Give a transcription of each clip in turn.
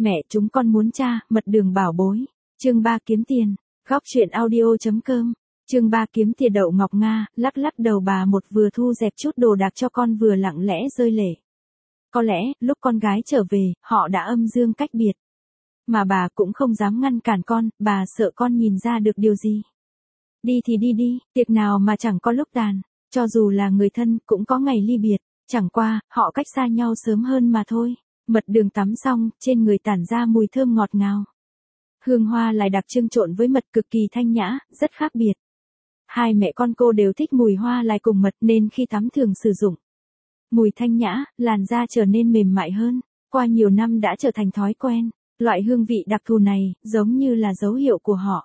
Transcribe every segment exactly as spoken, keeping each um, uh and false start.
Mẹ chúng con muốn cha, mật đường bảo bối. Chương ba kiếm tiền. Góc truyện audio.com. Chương ba kiếm tiền. Đậu Ngọc Nga, lắc lắc đầu bà một vừa thu dẹp chút đồ đạc cho con vừa lặng lẽ rơi lệ. Có lẽ, lúc con gái trở về, họ đã âm dương cách biệt. Mà bà cũng không dám ngăn cản con, bà sợ con nhìn ra được điều gì. Đi thì đi đi, tiệc nào mà chẳng có lúc tàn, cho dù là người thân cũng có ngày ly biệt, chẳng qua, họ cách xa nhau sớm hơn mà thôi. Mật đường tắm xong, trên người tản ra mùi thơm ngọt ngào. Hương hoa lại đặc trưng trộn với mật cực kỳ thanh nhã, rất khác biệt. Hai mẹ con cô đều thích mùi hoa lại cùng mật nên khi tắm thường sử dụng. Mùi thanh nhã, làn da trở nên mềm mại hơn, qua nhiều năm đã trở thành thói quen. Loại hương vị đặc thù này, giống như là dấu hiệu của họ.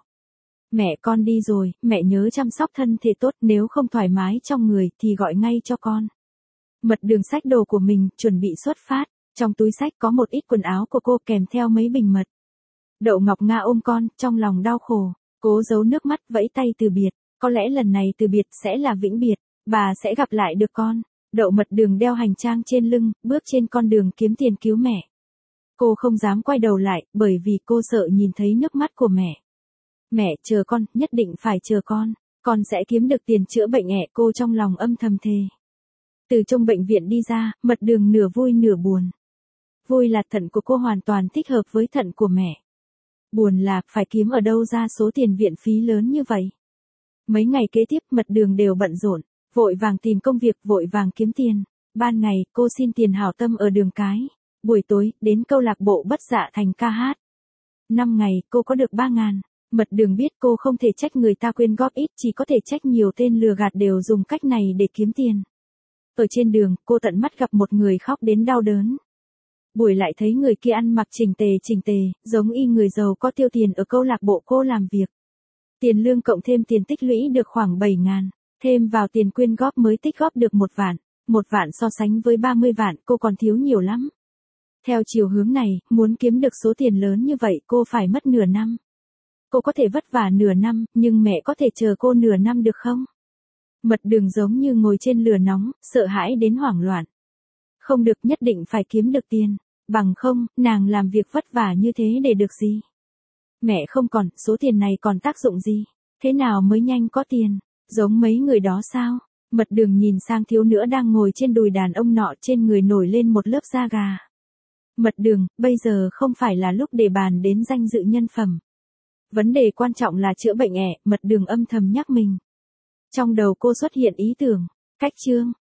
Mẹ con đi rồi, mẹ nhớ chăm sóc thân thể tốt, nếu không thoải mái trong người thì gọi ngay cho con. Mật đường xách đồ của mình, chuẩn bị xuất phát. Trong túi xách có một ít quần áo của cô kèm theo mấy bình mật. Đậu Ngọc Nga ôm con, trong lòng đau khổ, cố giấu nước mắt vẫy tay từ biệt. Có lẽ lần này từ biệt sẽ là vĩnh biệt, bà sẽ gặp lại được con. Đậu Mật đường đeo hành trang trên lưng, bước trên con đường kiếm tiền cứu mẹ. Cô không dám quay đầu lại, bởi vì cô sợ nhìn thấy nước mắt của mẹ. Mẹ, chờ con, nhất định phải chờ con, con sẽ kiếm được tiền chữa bệnh ẹ, cô trong lòng âm thầm thề. Từ trong bệnh viện đi ra, Mật đường nửa vui nửa buồn. Vui là thận của cô hoàn toàn thích hợp với thận của mẹ. Buồn là, phải kiếm ở đâu ra số tiền viện phí lớn như vậy. Mấy ngày kế tiếp, Mật đường đều bận rộn, vội vàng tìm công việc, vội vàng kiếm tiền. Ban ngày, cô xin tiền hảo tâm ở đường cái. Buổi tối, đến câu lạc bộ Bất Dạ Thành ca hát. Năm ngày, cô có được ba ngàn. Mật đường biết cô không thể trách người ta quyên góp ít, chỉ có thể trách nhiều tên lừa gạt đều dùng cách này để kiếm tiền. Ở trên đường, cô tận mắt gặp một người khóc đến đau đớn. Buổi lại thấy người kia ăn mặc chỉnh tề chỉnh tề, giống y người giàu có tiêu tiền ở câu lạc bộ cô làm việc. Tiền lương cộng thêm tiền tích lũy được khoảng bảy ngàn, thêm vào tiền quyên góp mới tích góp được một vạn. Một vạn so sánh với ba mươi vạn, cô còn thiếu nhiều lắm. Theo chiều hướng này, muốn kiếm được số tiền lớn như vậy cô phải mất nửa năm. Cô có thể vất vả nửa năm, nhưng mẹ có thể chờ cô nửa năm được không? Mật đường giống như ngồi trên lửa nóng, sợ hãi đến hoảng loạn. Không được, nhất định phải kiếm được tiền. Bằng không, nàng làm việc vất vả như thế để được gì? Mẹ không còn, số tiền này còn tác dụng gì? Thế nào mới nhanh có tiền? Giống mấy người đó sao? Mật đường nhìn sang thiếu nữ đang ngồi trên đùi đàn ông nọ, trên người nổi lên một lớp da gà. Mật đường, bây giờ không phải là lúc để bàn đến danh dự nhân phẩm. Vấn đề quan trọng là chữa bệnh ẹ, Mật đường âm thầm nhắc mình. Trong đầu cô xuất hiện ý tưởng, cách chương,